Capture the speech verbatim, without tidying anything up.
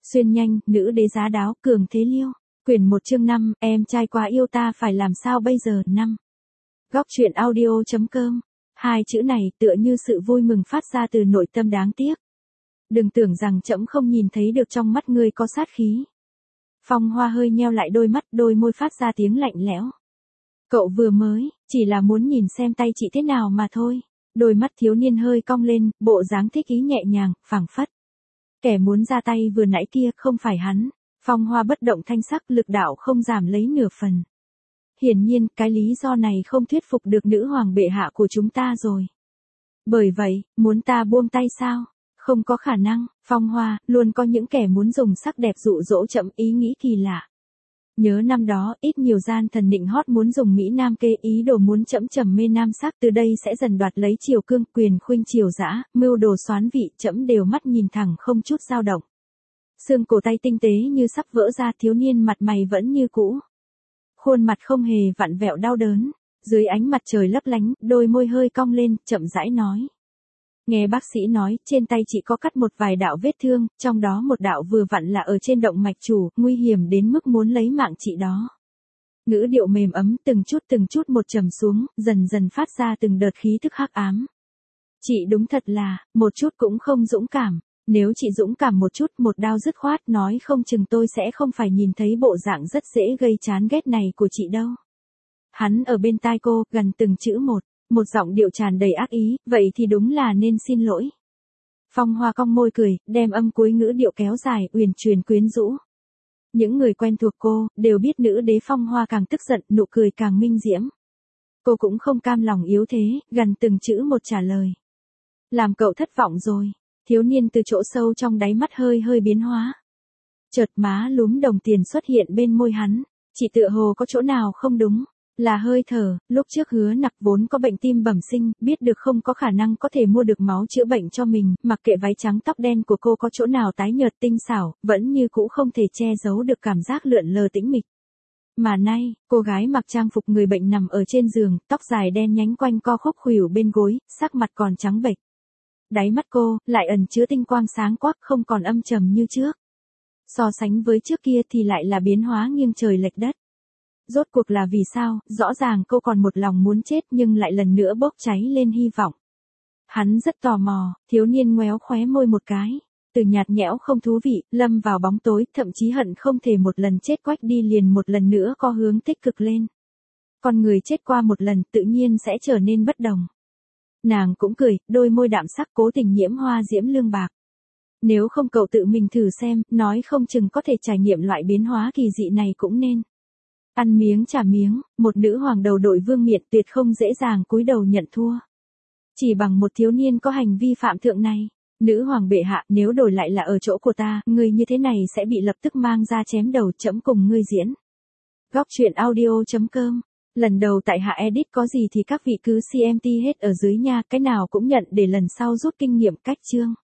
Xuyên nhanh, nữ đế giá đáo, cường thế liêu. Quyển một chương năm, em trai quá yêu ta phải làm sao bây giờ, năm. Góc truyện audio.com. Hai chữ này tựa như sự vui mừng phát ra từ nội tâm đáng tiếc. Đừng tưởng rằng trẫm không nhìn thấy được trong mắt ngươi có sát khí. Phong Hoa hơi nheo lại đôi mắt, đôi môi phát ra tiếng lạnh lẽo. Cậu vừa mới, chỉ là muốn nhìn xem tay chị thế nào mà thôi. Đôi mắt thiếu niên hơi cong lên, bộ dáng thích ý nhẹ nhàng, phảng phất. Kẻ muốn ra tay vừa nãy kia không phải hắn. Phong Hoa bất động thanh sắc, lực đạo không giảm lấy nửa phần. Hiển nhiên, cái lý do này không thuyết phục được nữ hoàng bệ hạ của chúng ta rồi. Bởi vậy, muốn ta buông tay sao? Không có khả năng. Phong Hoa, luôn có những kẻ muốn dùng sắc đẹp dụ dỗ trẫm, ý nghĩ kỳ lạ. Nhớ năm đó, ít nhiều gian thần nịnh hót muốn dùng Mỹ Nam kê, ý đồ muốn trẫm trầm mê nam sắc, từ đây sẽ dần đoạt lấy triều cương, quyền khuynh triều dã, mưu đồ xoán vị, trẫm đều mắt nhìn thẳng không chút dao động. Xương cổ tay tinh tế như sắp vỡ ra, thiếu niên mặt mày vẫn như cũ. Khuôn mặt không hề vặn vẹo đau đớn, dưới ánh mặt trời lấp lánh, đôi môi hơi cong lên, chậm rãi nói. Nghe bác sĩ nói, trên tay chị có cắt một vài đạo vết thương, trong đó một đạo vừa vặn là ở trên động mạch chủ, nguy hiểm đến mức muốn lấy mạng chị đó. Ngữ điệu mềm ấm, từng chút từng chút một trầm xuống, dần dần phát ra từng đợt khí thức hắc ám. Chị đúng thật là, một chút cũng không dũng cảm. Nếu chị dũng cảm một chút, một đao dứt khoát, nói không chừng tôi sẽ không phải nhìn thấy bộ dạng rất dễ gây chán ghét này của chị đâu. Hắn ở bên tai cô, gần từng chữ một, một giọng điệu tràn đầy ác ý, vậy thì đúng là nên xin lỗi. Phong Hoa cong môi cười, đem âm cuối ngữ điệu kéo dài, uyển chuyển quyến rũ. Những người quen thuộc cô, đều biết nữ đế Phong Hoa càng tức giận, nụ cười càng minh diễm. Cô cũng không cam lòng yếu thế, gần từng chữ một trả lời. Làm cậu thất vọng rồi. Thiếu niên từ chỗ sâu trong đáy mắt hơi hơi biến hóa. Chợt má lúm đồng tiền xuất hiện bên môi hắn. Chị tựa hồ có chỗ nào không đúng. Là hơi thở, lúc trước Hứa Nặc vốn có bệnh tim bẩm sinh, biết được không có khả năng có thể mua được máu chữa bệnh cho mình, mặc kệ váy trắng tóc đen của cô có chỗ nào tái nhợt tinh xảo, vẫn như cũ không thể che giấu được cảm giác lượn lờ tĩnh mịch. Mà nay, cô gái mặc trang phục người bệnh nằm ở trên giường, tóc dài đen nhánh quanh co khúc khuỷu bên gối, sắc mặt còn trắng bệch. Đáy mắt cô, lại ẩn chứa tinh quang sáng quắc, không còn âm trầm như trước. So sánh với trước kia thì lại là biến hóa nghiêng trời lệch đất. Rốt cuộc là vì sao, rõ ràng cô còn một lòng muốn chết nhưng lại lần nữa bốc cháy lên hy vọng. Hắn rất tò mò, thiếu niên ngoéo khóe môi một cái. Từ nhạt nhẽo không thú vị, lâm vào bóng tối, thậm chí hận không thể một lần chết quách đi liền một lần nữa có hướng tích cực lên. Con người chết qua một lần tự nhiên sẽ trở nên bất đồng. Nàng cũng cười, đôi môi đạm sắc cố tình nhiễm hoa diễm lương bạc. Nếu không cậu tự mình thử xem, nói không chừng có thể trải nghiệm loại biến hóa kỳ dị này cũng nên. Ăn miếng trả miếng, một nữ hoàng đầu đội vương miện tuyệt không dễ dàng cúi đầu nhận thua. Chỉ bằng một thiếu niên có hành vi phạm thượng này. Nữ hoàng bệ hạ, nếu đổi lại là ở chỗ của ta, người như thế này sẽ bị lập tức mang ra chém đầu, trẫm cùng ngươi diễn. Góc truyện audio.com. Lần đầu tại hạ edit có gì thì các vị cứ xê em tê hết ở dưới nha, cái nào cũng nhận để lần sau rút kinh nghiệm cách chương.